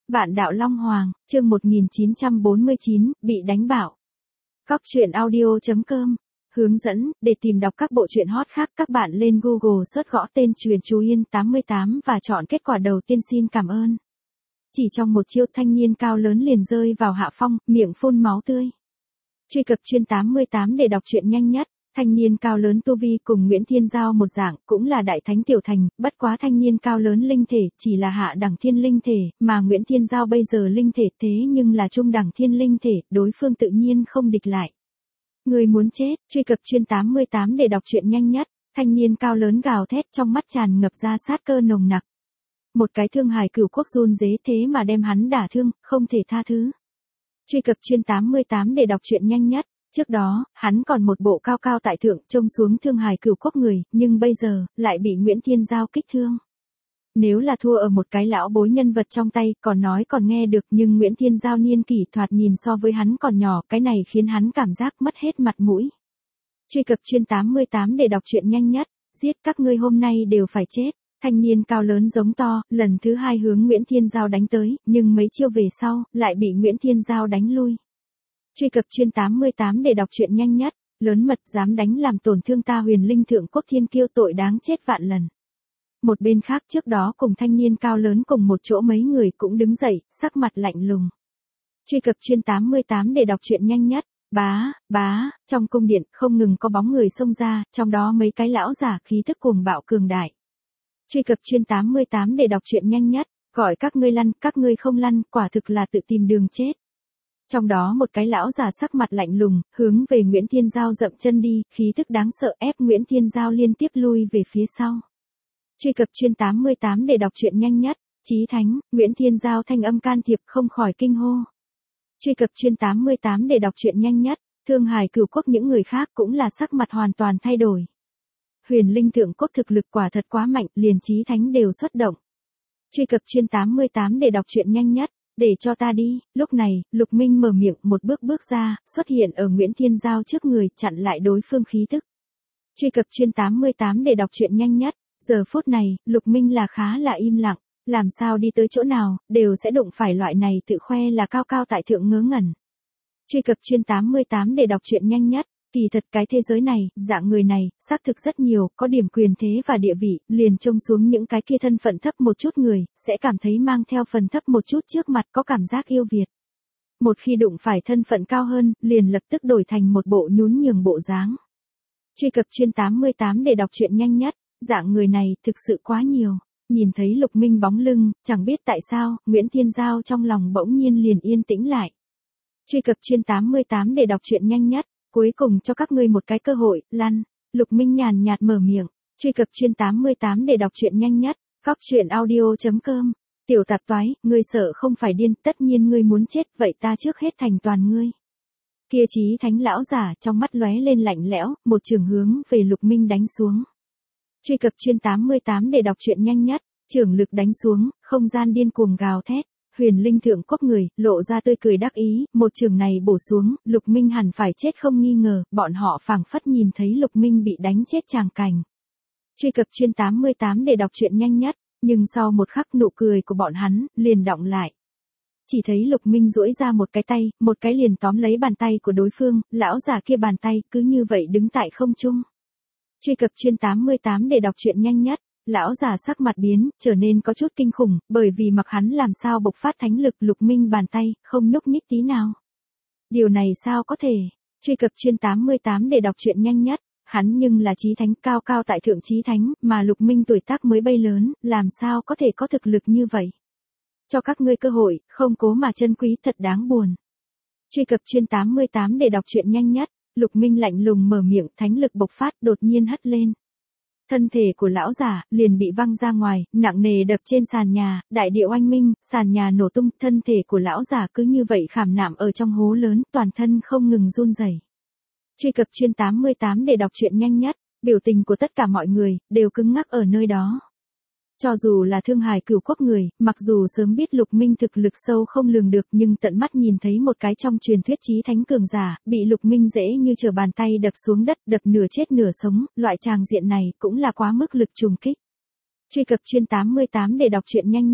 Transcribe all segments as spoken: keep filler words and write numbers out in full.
Vạn đạo Long Hoàng, chương một nghìn chín trăm bốn mươi chín, bị đánh bạo. Cóc truyện audio chấm com. Hướng dẫn, để tìm đọc các bộ truyện hot khác các bạn lên Google search gõ tên Truyện Chú Yên tám mươi tám và chọn kết quả đầu tiên. Xin cảm ơn. Chỉ trong một chiêu, thanh niên cao lớn liền rơi vào hạ phong, miệng phun máu tươi. Truy cập Truyện tám mươi tám để đọc truyện nhanh nhất. Thanh niên cao lớn tu vi cùng Nguyễn Thiên Giao một dạng, cũng là đại thánh tiểu thành, bất quá thanh niên cao lớn linh thể, chỉ là hạ đẳng thiên linh thể, mà Nguyễn Thiên Giao bây giờ linh thể thế nhưng là trung đẳng thiên linh thể, đối phương tự nhiên không địch lại. Người muốn chết, truy cập Truyện tám mươi tám để đọc truyện nhanh nhất. Thanh niên cao lớn gào thét, trong mắt tràn ngập ra sát cơ nồng nặc. Một cái thương hài cửu quốc run rế thế mà đem hắn đả thương, không thể tha thứ. Truy cập Truyện tám mươi tám để đọc truyện nhanh nhất. Trước đó, hắn còn một bộ cao cao tại thượng trông xuống thương hài cửu quốc người, nhưng bây giờ, lại bị Nguyễn Thiên Giao kích thương. Nếu là thua ở một cái lão bối nhân vật trong tay, còn nói còn nghe được, nhưng Nguyễn Thiên Giao niên kỷ thoạt nhìn so với hắn còn nhỏ, cái này khiến hắn cảm giác mất hết mặt mũi. Truy cập Truyện tám mươi tám để đọc truyện nhanh nhất. Giết các ngươi hôm nay đều phải chết. Thanh niên cao lớn giống to, lần thứ hai hướng Nguyễn Thiên Giao đánh tới, nhưng mấy chiêu về sau, lại bị Nguyễn Thiên Giao đánh lui. Truy cập Truyện tám mươi tám để đọc truyện nhanh nhất. Lớn mật dám đánh làm tổn thương ta Huyền Linh Thượng Quốc Thiên Kiêu, tội đáng chết vạn lần. Một bên khác, trước đó cùng thanh niên cao lớn cùng một chỗ mấy người cũng đứng dậy, sắc mặt lạnh lùng. Truy cập Truyện tám mươi tám để đọc truyện nhanh nhất. Bá, bá, trong cung điện không ngừng có bóng người xông ra, trong đó mấy cái lão giả khí thức cuồng bạo cường đại. Truy cập Truyện tám mươi tám để đọc truyện nhanh nhất. Gọi các ngươi lăn, các ngươi không lăn, quả thực là tự tìm đường chết. Trong đó một cái lão già sắc mặt lạnh lùng, hướng về Nguyễn Thiên Giao dậm chân đi, khí tức đáng sợ ép Nguyễn Thiên Giao liên tiếp lui về phía sau. Truy cập Truyện tám mươi tám để đọc truyện nhanh nhất. Chí Thánh, Nguyễn Thiên Giao thanh âm can thiệp không khỏi kinh hô. Truy cập Truyện tám mươi tám để đọc truyện nhanh nhất. Thương hài cửu quốc những người khác cũng là sắc mặt hoàn toàn thay đổi. Huyền Linh Thượng Quốc thực lực quả thật quá mạnh, liền Chí Thánh đều xuất động. Truy cập Truyện tám mươi tám để đọc truyện nhanh nhất. Để cho ta đi. Lúc này, Lục Minh mở miệng một bước bước ra, xuất hiện ở Nguyễn Thiên Giao trước người, chặn lại đối phương khí tức. Truy cập Truyện tám mươi tám để đọc truyện nhanh nhất. Giờ phút này, Lục Minh là khá là im lặng, làm sao đi tới chỗ nào, đều sẽ đụng phải loại này tự khoe là cao cao tại thượng ngớ ngẩn. Truy cập Truyện tám mươi tám để đọc truyện nhanh nhất. Kỳ thật cái thế giới này, dạng người này, xác thực rất nhiều, có điểm quyền thế và địa vị, liền trông xuống những cái kia thân phận thấp một chút người, sẽ cảm thấy mang theo phần thấp một chút trước mặt có cảm giác yêu Việt. Một khi đụng phải thân phận cao hơn, liền lập tức đổi thành một bộ nhún nhường bộ dáng. Truy cập Truyện tám mươi tám để đọc truyện nhanh nhất. Dạng người này, thực sự quá nhiều. Nhìn thấy Lục Minh bóng lưng, chẳng biết tại sao, Nguyễn Thiên Giao trong lòng bỗng nhiên liền yên tĩnh lại. Truy cập Truyện tám mươi tám để đọc truyện nhanh nhất. Cuối cùng cho các ngươi một cái cơ hội, lăn. Lục Minh nhàn nhạt mở miệng. Truy cập Truyện tám mươi tám để đọc truyện nhanh nhất. Cóc truyện audio chấm com. Tiểu tạp toái, ngươi sợ không phải điên, tất nhiên ngươi muốn chết, vậy ta trước hết thành toàn ngươi. Kia Chí Thánh lão giả trong mắt lóe lên lạnh lẽo, một trường hướng về Lục Minh đánh xuống. Truy cập Truyện tám mươi tám để đọc truyện nhanh nhất. Trường lực đánh xuống, không gian điên cuồng gào thét. Huyền Linh Thượng Quốc người, lộ ra tươi cười đắc ý, một trường này bổ xuống, Lục Minh hẳn phải chết không nghi ngờ, bọn họ phảng phất nhìn thấy Lục Minh bị đánh chết tràng cảnh. Truy cập Truyện tám mươi tám để đọc truyện nhanh nhất, nhưng sau một khắc nụ cười của bọn hắn, liền đọng lại. Chỉ thấy Lục Minh duỗi ra một cái tay, một cái liền tóm lấy bàn tay của đối phương, lão già kia bàn tay, cứ như vậy đứng tại không trung. Truy cập Truyện tám mươi tám để đọc truyện nhanh nhất. Lão già sắc mặt biến, trở nên có chút kinh khủng, bởi vì mặc hắn làm sao bộc phát thánh lực Lục Minh bàn tay, không nhúc nhích tí nào. Điều này sao có thể? Truy cập Truyện tám mươi tám để đọc truyện nhanh nhất. Hắn nhưng là Chí Thánh, cao cao tại thượng Chí Thánh, mà Lục Minh tuổi tác mới bay lớn, làm sao có thể có thực lực như vậy? Cho các ngươi cơ hội, không cố mà chân quý, thật đáng buồn. Truy cập Truyện tám mươi tám để đọc truyện nhanh nhất. Lục Minh lạnh lùng mở miệng, thánh lực bộc phát, đột nhiên hất lên. Thân thể của lão giả liền bị văng ra ngoài, nặng nề đập trên sàn nhà, đại địa oanh minh, sàn nhà nổ tung, thân thể của lão giả cứ như vậy khảm nạm ở trong hố lớn, toàn thân không ngừng run rẩy. Truy cập Truyện tám mươi tám để đọc truyện nhanh nhất. Biểu tình của tất cả mọi người đều cứng ngắc ở nơi đó. Cho dù là thương hài cửu quốc người, mặc dù sớm biết Lục Minh thực lực sâu không lường được, nhưng tận mắt nhìn thấy một cái trong truyền thuyết Chí Thánh cường giả, bị Lục Minh dễ như trở bàn tay đập xuống đất, đập nửa chết nửa sống, loại tràng diện này cũng là quá mức lực trùng kích. Truy cập Truyện tám mươi tám để đọc truyện nhanh nhất.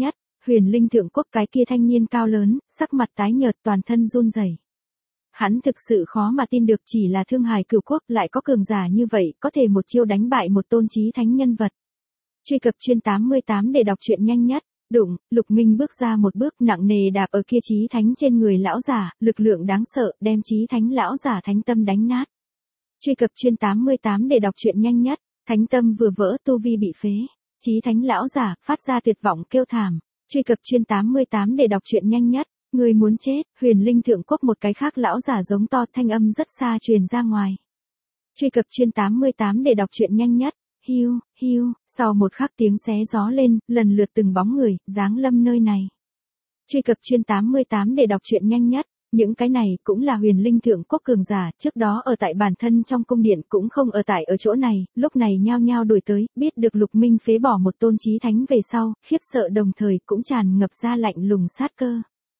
Huyền Linh Thượng Quốc cái kia thanh niên cao lớn, sắc mặt tái nhợt toàn thân run rẩy. Hắn thực sự khó mà tin được chỉ là Thương Hải Cửu Quốc lại có cường giả như vậy, có thể một chiêu đánh bại một tôn chí thánh nhân vật. Truy cập chuyên tám mươi tám để đọc truyện nhanh nhất. Đụng, Lục Minh bước ra một bước nặng nề đạp ở kia chí thánh trên người lão giả, lực lượng đáng sợ, đem chí thánh lão giả thánh tâm đánh nát. Truy cập chuyên tám mươi tám để đọc truyện nhanh nhất. Thánh tâm vừa vỡ, tu vi bị phế. Chí thánh lão giả phát ra tuyệt vọng kêu thảm. Truy cập chuyên tám mươi tám để đọc truyện nhanh nhất. Người muốn chết. Huyền Linh Thượng Quốc một cái khác lão giả giống to, thanh âm rất xa truyền ra ngoài. Truy cập chuyên tám mươi tám để đọc truyện nhanh nhất. Hiu, hiu, sau một khắc tiếng xé gió lên, lần lượt từng bóng người giáng lâm nơi này. Truy cập chuyên tám mươi tám để đọc truyện nhanh nhất. Những cái này cũng là Huyền Linh Thượng Quốc cường giả, trước đó ở tại bản thân trong cung điện cũng không ở tại ở chỗ này, lúc này nhao nhao đuổi tới, biết được Lục Minh phế bỏ một tôn chí thánh về sau, khiếp sợ đồng thời cũng tràn ngập ra lạnh lùng sát cơ.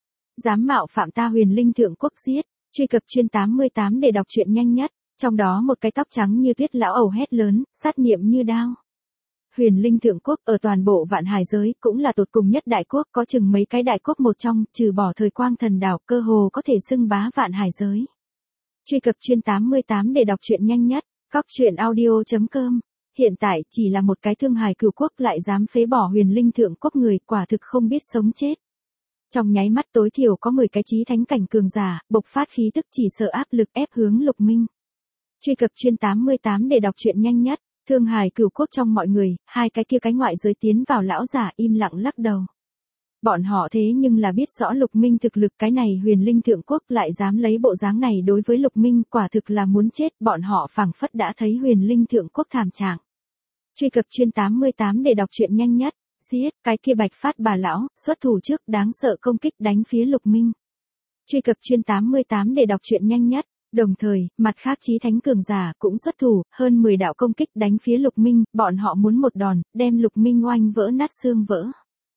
Dám mạo phạm ta Huyền Linh Thượng Quốc giết. Truy cập chuyên tám mươi tám để đọc truyện nhanh nhất. Trong đó một cái tóc trắng như tuyết lão ẩu hét lớn, sát niệm như đao. Huyền Linh Thượng Quốc ở toàn bộ vạn hải giới cũng là tột cùng nhất đại quốc, có chừng mấy cái đại quốc một trong, trừ bỏ thời quang thần đảo, cơ hồ có thể xưng bá vạn hải giới. Truy cập chuyên tám mươi tám để đọc truyện nhanh nhất. Cóc truyện audio chấm com. Hiện tại chỉ là một cái Thương Hải Cửu Quốc lại dám phế bỏ Huyền Linh Thượng Quốc người, quả thực không biết sống chết. Trong nháy mắt tối thiểu có mười cái chí thánh cảnh cường giả, bộc phát khí tức chỉ sợ áp lực ép hướng Lục Minh. Truy cập chuyên tám mươi tám để đọc truyện nhanh nhất. Thương Hải Cửu Quốc trong mọi người, hai cái kia cái ngoại giới tiến vào lão giả im lặng lắc đầu. Bọn họ thế nhưng là biết rõ Lục Minh thực lực, cái này Huyền Linh Thượng Quốc lại dám lấy bộ dáng này đối với Lục Minh, quả thực là muốn chết, bọn họ phảng phất đã thấy Huyền Linh Thượng Quốc thảm trạng. Truy cập chuyên tám mươi tám để đọc truyện nhanh nhất. Giết, cái kia Bạch Phát bà lão, xuất thủ trước đáng sợ công kích đánh phía Lục Minh. Truy cập chuyên tám mươi tám để đọc truyện nhanh nhất. Đồng thời, mặt khác chí thánh cường giả cũng xuất thủ, hơn mười đạo công kích đánh phía Lục Minh, bọn họ muốn một đòn, đem Lục Minh oanh vỡ nát xương vỡ.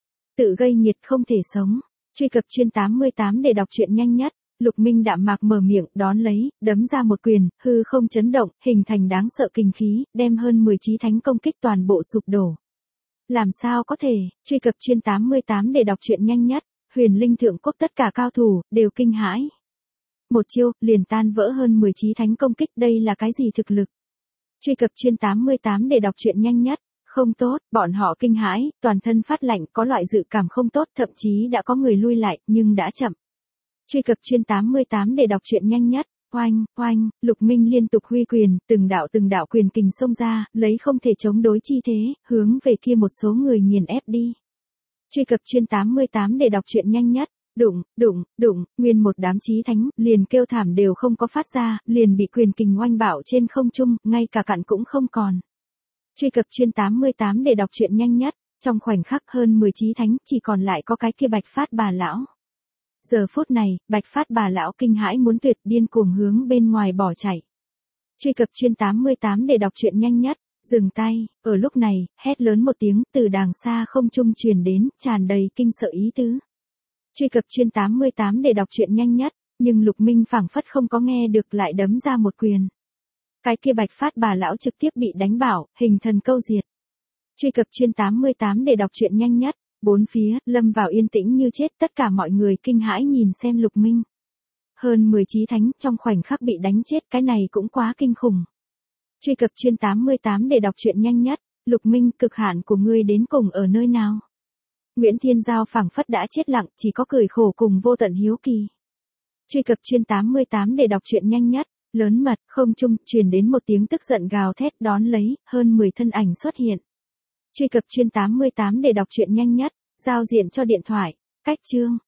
Tự gây nhiệt không thể sống. Truy cập chuyên tám mươi tám để đọc truyện nhanh nhất. Lục Minh đạm mạc mở miệng, đón lấy, đấm ra một quyền, hư không chấn động, hình thành đáng sợ kình khí, đem hơn mười chí thánh công kích toàn bộ sụp đổ. Làm sao có thể? Truy cập chuyên tám mươi tám để đọc truyện nhanh nhất. Huyền Linh Thượng Quốc tất cả cao thủ đều kinh hãi. Một chiêu, liền tan vỡ hơn mười chí thánh công kích, đây là cái gì thực lực? Truy cập chuyên tám mươi tám để đọc truyện nhanh nhất. Không tốt, bọn họ kinh hãi, toàn thân phát lạnh, có loại dự cảm không tốt, thậm chí đã có người lui lại, nhưng đã chậm. Truy cập chuyên tám mươi tám để đọc truyện nhanh nhất. Oanh, oanh, Lục Minh liên tục huy quyền, từng đạo từng đạo quyền kình xông ra, lấy không thể chống đối chi thế, hướng về kia một số người nghiền ép đi. Truy cập chuyên tám mươi tám để đọc truyện nhanh nhất. Đụng, đụng, đụng, nguyên một đám chí thánh, liền kêu thảm đều không có phát ra, liền bị quyền kình oanh bạo trên không trung, ngay cả cặn cũng không còn. Truy cập chuyên tám mươi tám để đọc truyện nhanh nhất. Trong khoảnh khắc hơn mười chí thánh, chỉ còn lại có cái kia Bạch Phát bà lão. Giờ phút này, Bạch Phát bà lão kinh hãi muốn tuyệt, điên cuồng hướng bên ngoài bỏ chạy. Truy cập chuyên tám mươi tám để đọc truyện nhanh nhất. Dừng tay, ở lúc này, hét lớn một tiếng, từ đàng xa không trung truyền đến, tràn đầy kinh sợ ý tứ. Truy cập chuyên tám mươi tám để đọc truyện nhanh nhất, nhưng Lục Minh phảng phất không có nghe được, lại đấm ra một quyền. Cái kia Bạch Phát bà lão trực tiếp bị đánh bảo, hình thần câu diệt. Truy cập chuyên tám mươi tám để đọc truyện nhanh nhất. Bốn phía, lâm vào yên tĩnh như chết, tất cả mọi người kinh hãi nhìn xem Lục Minh. Hơn mười chí thánh, trong khoảnh khắc bị đánh chết, cái này cũng quá kinh khủng. Truy cập chuyên tám mươi tám để đọc truyện nhanh nhất. Lục Minh, cực hạn của ngươi đến cùng ở nơi nào? Nguyễn Thiên Giao phảng phất đã chết lặng, chỉ có cười khổ cùng vô tận hiếu kỳ. Truy cập chuyên tám mươi tám để đọc truyện nhanh nhất. Lớn mật, không trung, truyền đến một tiếng tức giận gào thét, đón lấy, hơn mười thân ảnh xuất hiện. Truy cập chuyên tám mươi tám để đọc truyện nhanh nhất. Giao diện cho điện thoại. Cách chương.